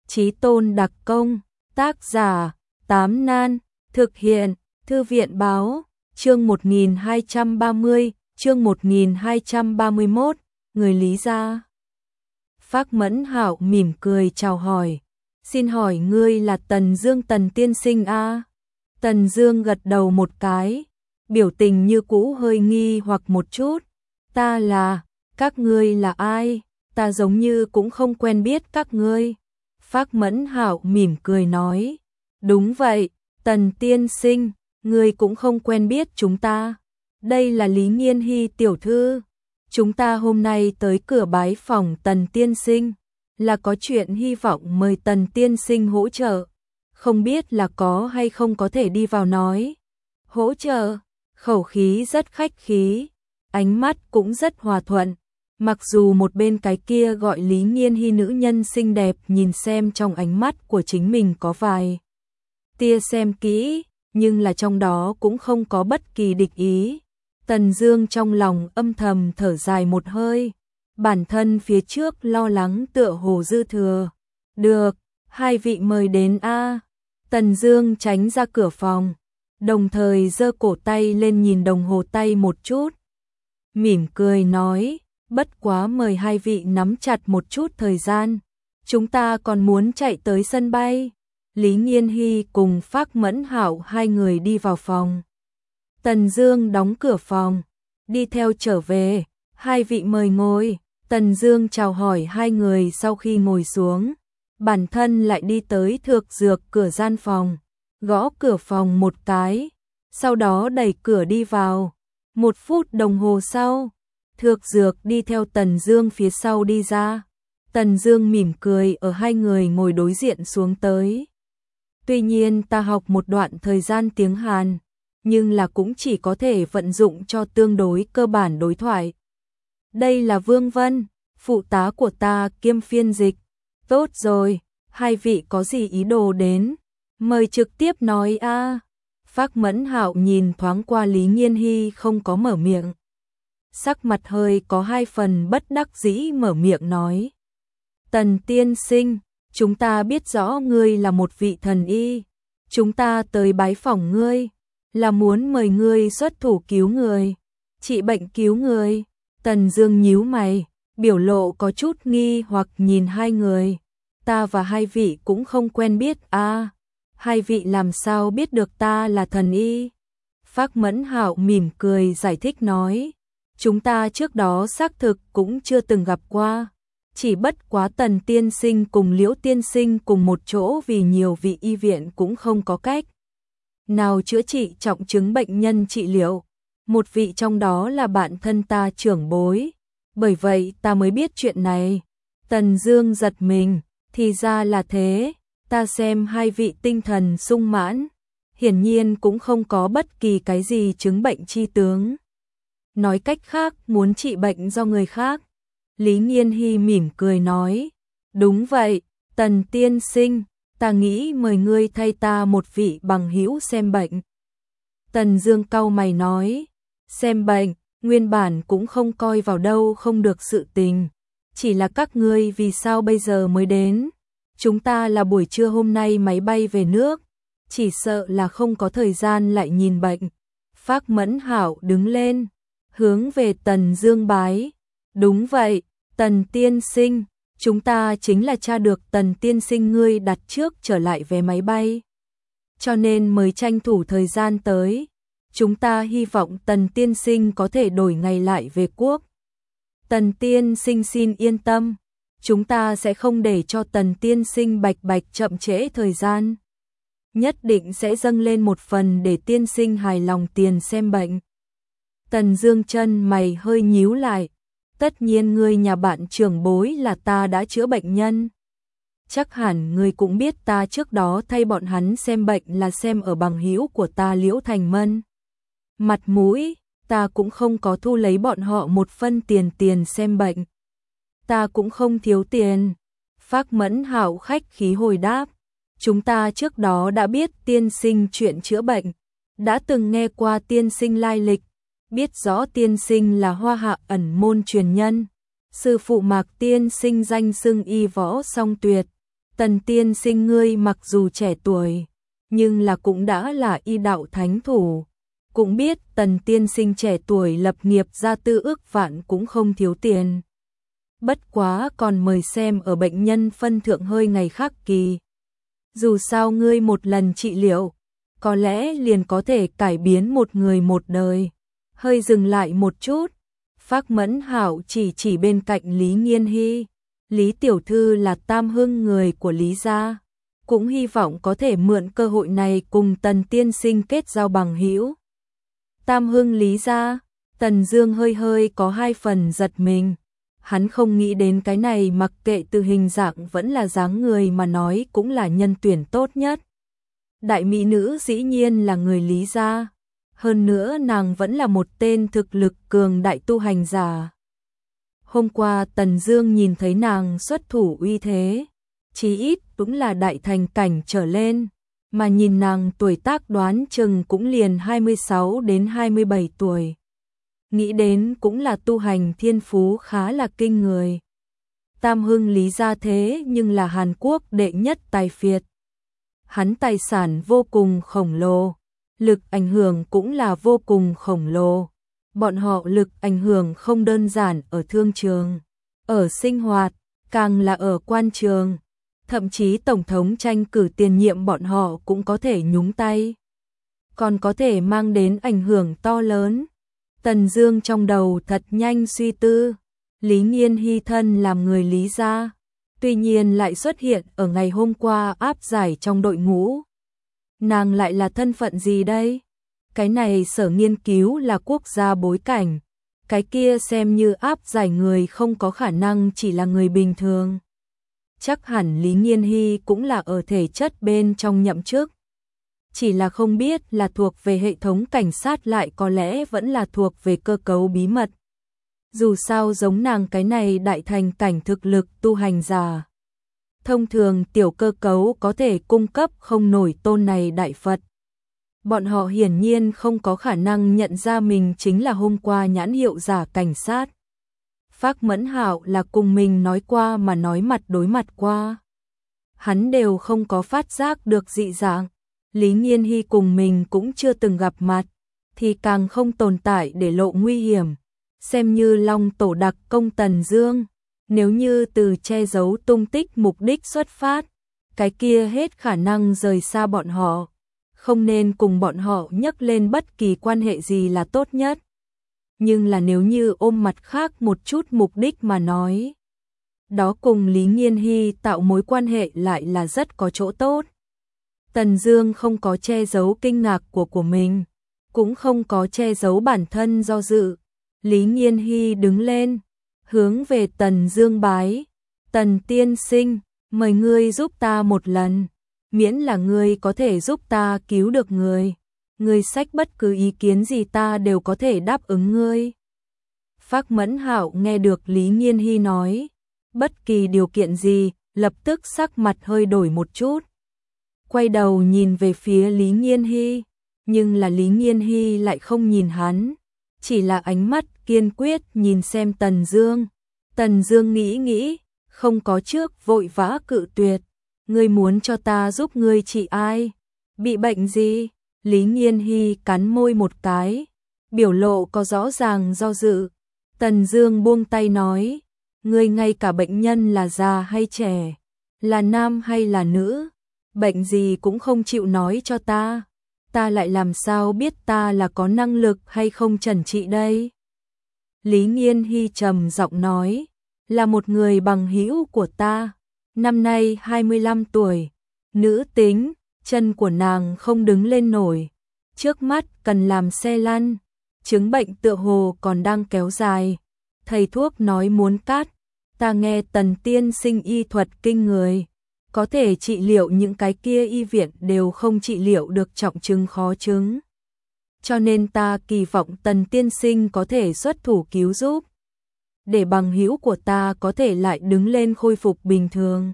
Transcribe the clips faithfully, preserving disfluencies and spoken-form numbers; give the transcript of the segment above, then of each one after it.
Chí tôn đặc công, tác giả, Tám Nan, thực hiện, Thư viện báo, chương một nghìn hai trăm ba mươi, chương một nghìn hai trăm ba mươi mốt, người Lý gia. Phác Mẫn Hạo mỉm cười chào hỏi, xin hỏi ngươi là Tần Dương Tần tiên sinh a? Tần Dương gật đầu một cái, biểu tình như cũ hơi nghi hoặc một chút, ta là, các ngươi là ai? Ta giống như cũng không quen biết các ngươi. Phác Mẫn Hạo mỉm cười nói, đúng vậy, Tần tiên sinh, ngươi cũng không quen biết chúng ta. Đây là Lý Nghiên Hy tiểu thư. Chúng ta hôm nay tới cửa bái phòng Tần tiên sinh, là có chuyện hy vọng mời Tần tiên sinh hỗ trợ. Không biết là có hay không có thể đi vào nói. Hỗ trợ, khẩu khí rất khách khí, ánh mắt cũng rất hòa thuận. Mặc dù một bên cái kia gọi Lý Nghiên Hy nữ nhân xinh đẹp nhìn xem trong ánh mắt của chính mình có vài tia xem kỹ, nhưng là trong đó cũng không có bất kỳ địch ý. Tần Dương trong lòng âm thầm thở dài một hơi, bản thân phía trước lo lắng tựa hồ dư thừa. Được, hai vị mời đến a. Tần Dương tránh ra cửa phòng, đồng thời giơ cổ tay lên nhìn đồng hồ tay một chút. Mỉm cười nói, bất quá mời hai vị nắm chặt một chút thời gian, chúng ta còn muốn chạy tới sân bay. Lý Nghiên Hy cùng Phác Mẫn Hạo hai người đi vào phòng. Tần Dương đóng cửa phòng, đi theo trở về, hai vị mời ngồi. Tần Dương chào hỏi hai người sau khi ngồi xuống, bản thân lại đi tới Thược Dược cửa gian phòng, gõ cửa phòng một cái, sau đó đẩy cửa đi vào. Một phút đồng hồ sau, Thược Dược đi theo Tần Dương phía sau đi ra. Tần Dương mỉm cười ở hai người ngồi đối diện xuống tới. Tuy nhiên ta học một đoạn thời gian tiếng Hàn, nhưng là cũng chỉ có thể vận dụng cho tương đối cơ bản đối thoại. Đây là Vương Vân, phụ tá của ta kiêm phiên dịch. Tốt rồi, hai vị có gì ý đồ đến? Mời trực tiếp nói a. Phác Mẫn Hạo nhìn thoáng qua Lý Nghiên Hy không có mở miệng. Sắc mặt hơi có hai phần bất đắc dĩ mở miệng nói. Tần tiên sinh, chúng ta biết rõ ngươi là một vị thần y. Chúng ta tới bái phỏng ngươi, là muốn mời ngươi xuất thủ cứu người, trị bệnh cứu người. Tần Dương nhíu mày, biểu lộ có chút nghi hoặc nhìn hai người. Ta và hai vị cũng không quen biết a. À, hai vị làm sao biết được ta là thần y? Phác Mẫn Hạo mỉm cười giải thích nói, chúng ta trước đó xác thực cũng chưa từng gặp qua, chỉ bất quá Tần tiên sinh cùng Liễu tiên sinh cùng một chỗ vì nhiều vị y viện cũng không có cách nào chữa trị trọng chứng bệnh nhân trị liệu. Một vị trong đó là bạn thân ta trưởng bối, bởi vậy ta mới biết chuyện này. Tần Dương giật mình, thì ra là thế, ta xem hai vị tinh thần sung mãn, hiển nhiên cũng không có bất kỳ cái gì chứng bệnh chi tướng. Nói cách khác, muốn trị bệnh do người khác. Lý Nghiên Hy mỉm cười nói, đúng vậy, Tần tiên sinh, ta nghĩ mời ngươi thay ta một vị bằng hữu xem bệnh. Tần Dương cau mày nói, xem bệnh, nguyên bản cũng không coi vào đâu không được sự tình, chỉ là các ngươi vì sao bây giờ mới đến? Chúng ta là buổi trưa hôm nay máy bay về nước, chỉ sợ là không có thời gian lại nhìn bệnh. Phác Mẫn Hạo đứng lên, hướng về Tần Dương bái. Đúng vậy, Tần tiên sinh, chúng ta chính là tra được Tần tiên sinh ngươi đặt trước trở lại vé máy bay, cho nên mới tranh thủ thời gian tới. Chúng ta hy vọng Tần tiên sinh có thể đổi ngày lại về quốc. Tần tiên sinh xin yên tâm, chúng ta sẽ không để cho Tần tiên sinh bạch bạch chậm trễ thời gian. Nhất định sẽ dâng lên một phần để tiên sinh hài lòng tiền xem bệnh. Tần Dương chân mày hơi nhíu lại, tất nhiên ngươi nhà bạn trưởng bối là ta đã chữa bệnh nhân. Chắc hẳn ngươi cũng biết ta trước đó thay bọn hắn xem bệnh là xem ở bằng hữu của ta Liễu Thành Mân. Mặt mũi, ta cũng không có thu lấy bọn họ một phân tiền tiền xem bệnh. Ta cũng không thiếu tiền. Phác Mẫn Hạo khách khí hồi đáp, chúng ta trước đó đã biết tiên sinh chuyện chữa bệnh, đã từng nghe qua tiên sinh lai lịch, biết rõ tiên sinh là Hoa Hạ ẩn môn truyền nhân, sư phụ Mạc tiên sinh danh xưng y võ song tuyệt, Tần tiên sinh ngươi mặc dù trẻ tuổi, nhưng là cũng đã là y đạo thánh thủ. Cũng biết tần tiên sinh trẻ tuổi lập nghiệp ra tư ước vạn cũng không thiếu tiền. Bất quá còn mời xem ở bệnh nhân phân thượng hơi ngày khác kỳ. Dù sao ngươi một lần trị liệu, có lẽ liền có thể cải biến một người một đời. Hơi dừng lại một chút, Phác Mẫn Hạo chỉ chỉ bên cạnh Lý Nghiên Hy. Lý tiểu thư là tam hưng người của Lý gia, cũng hy vọng có thể mượn cơ hội này cùng Tần tiên sinh kết giao bằng hữu. Tam hưng Lý gia, Tần Dương hơi hơi có hai phần giật mình. Hắn không nghĩ đến cái này, mặc kệ từ hình dạng vẫn là dáng người mà nói cũng là nhân tuyển tốt nhất. Đại mỹ nữ dĩ nhiên là người Lý gia, hơn nữa nàng vẫn là một tên thực lực cường đại tu hành giả. Hôm qua Tần Dương nhìn thấy nàng xuất thủ uy thế, chí ít cũng là đại thành cảnh trở lên, mà nhìn nàng tuổi tác đoán chừng cũng liền hai mươi sáu đến hai mươi bảy tuổi. Nghĩ đến cũng là tu hành thiên phú khá là kinh người. Tam hưng Lý gia thế nhưng là Hàn Quốc đệ nhất tài phiệt. Hắn tài sản vô cùng khổng lồ, lực ảnh hưởng cũng là vô cùng khổng lồ. Bọn họ lực ảnh hưởng không đơn giản ở thương trường, ở sinh hoạt, càng là ở quan trường. Thậm chí Tổng thống tranh cử tiền nhiệm bọn họ cũng có thể nhúng tay. Còn có thể mang đến ảnh hưởng to lớn. Tần Dương trong đầu thật nhanh suy tư. Lý Nghiên Hy thân làm người Lý gia, tuy nhiên lại xuất hiện ở ngày hôm qua áp giải trong đội ngũ. Nàng lại là thân phận gì đây? Cái này Sở Nghiên cứu là quốc gia bối cảnh, cái kia xem như áp giải người không có khả năng chỉ là người bình thường. Chắc hẳn Lý Nghiên Hy cũng là ở thể chất bên trong nhậm chức. Chỉ là không biết là thuộc về hệ thống cảnh sát lại có lẽ vẫn là thuộc về cơ cấu bí mật. Dù sao giống nàng cái này đại thành cảnh thực lực tu hành giả, thông thường tiểu cơ cấu có thể cung cấp không nổi tôn này đại Phật. Bọn họ hiển nhiên không có khả năng nhận ra mình chính là hôm qua nhãn hiệu giả cảnh sát. Phác Mẫn Hạo là cùng mình nói qua mà nói mặt đối mặt qua. Hắn đều không có phát giác được dị dạng. Lý Nghiên Hy cùng mình cũng chưa từng gặp mặt, thì càng không tồn tại để lộ nguy hiểm. Xem như Long tổ đặc công Tần Dương, nếu như từ che giấu tung tích mục đích xuất phát, cái kia hết khả năng rời xa bọn họ, không nên cùng bọn họ nhắc lên bất kỳ quan hệ gì là tốt nhất. Nhưng là nếu như ôm mặt khác một chút mục đích mà nói, đó cùng Lý Nghiên Hy tạo mối quan hệ lại là rất có chỗ tốt. Tần Dương không có che giấu kinh ngạc của của mình, cũng không có che giấu bản thân do dự. Lý Nghiên Hy đứng lên, hướng về Tần Dương bái. Tần tiên sinh, mời ngươi giúp ta một lần, miễn là ngươi có thể giúp ta cứu được người. Ngươi sách bất cứ ý kiến gì ta đều có thể đáp ứng ngươi. Phác Mẫn Hạo nghe được Lý Nghiên Hy nói, bất kỳ điều kiện gì, lập tức sắc mặt hơi đổi một chút. Quay đầu nhìn về phía Lý Nghiên Hy, nhưng là Lý Nghiên Hy lại không nhìn hắn, chỉ là ánh mắt kiên quyết nhìn xem Tần Dương. Tần Dương nghĩ nghĩ, không có trước vội vã cự tuyệt. Ngươi muốn cho ta giúp ngươi trị ai? Bị bệnh gì? Lý Nghiên Hy cắn môi một cái, biểu lộ có rõ ràng do dự. Tần Dương buông tay nói, ngươi ngay cả bệnh nhân là già hay trẻ, là nam hay là nữ, bệnh gì cũng không chịu nói cho ta, ta lại làm sao biết ta là có năng lực hay không chẩn trị đây? Lý Nghiên Hy trầm giọng nói, là một người bằng hữu của ta, năm nay hai mươi lăm tuổi, nữ tính, chân của nàng không đứng lên nổi, trước mắt cần làm xe lăn, chứng bệnh tựa hồ còn đang kéo dài. Thầy thuốc nói muốn cắt, ta nghe Tần tiên sinh y thuật kinh người, có thể trị liệu những cái kia y viện đều không trị liệu được trọng chứng khó chứng. Cho nên ta kỳ vọng Tần tiên sinh có thể xuất thủ cứu giúp, để bằng hữu của ta có thể lại đứng lên khôi phục bình thường.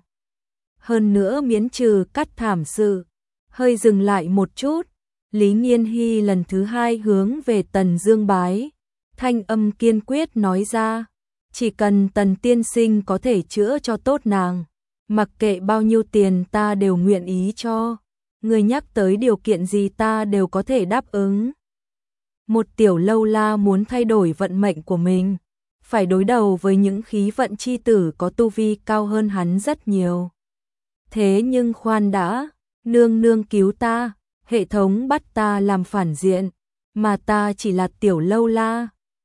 Hơn nữa miễn trừ cắt thảm sự. Hơi dừng lại một chút, Lý Nghiên Hy lần thứ hai hướng về Tần Dương bái, thanh âm kiên quyết nói ra, chỉ cần Tần tiên sinh có thể chữa cho tốt nàng, Mặc kệ bao nhiêu tiền ta đều nguyện ý cho, người nhắc tới điều kiện gì ta đều có thể đáp ứng. Một tiểu lâu la muốn thay đổi vận mệnh của mình, phải đối đầu với những khí vận chi tử có tu vi cao hơn hắn rất nhiều. Thế nhưng khoan đã, nương nương cứu ta, hệ thống bắt ta làm phản diện, mà ta chỉ là tiểu lâu la,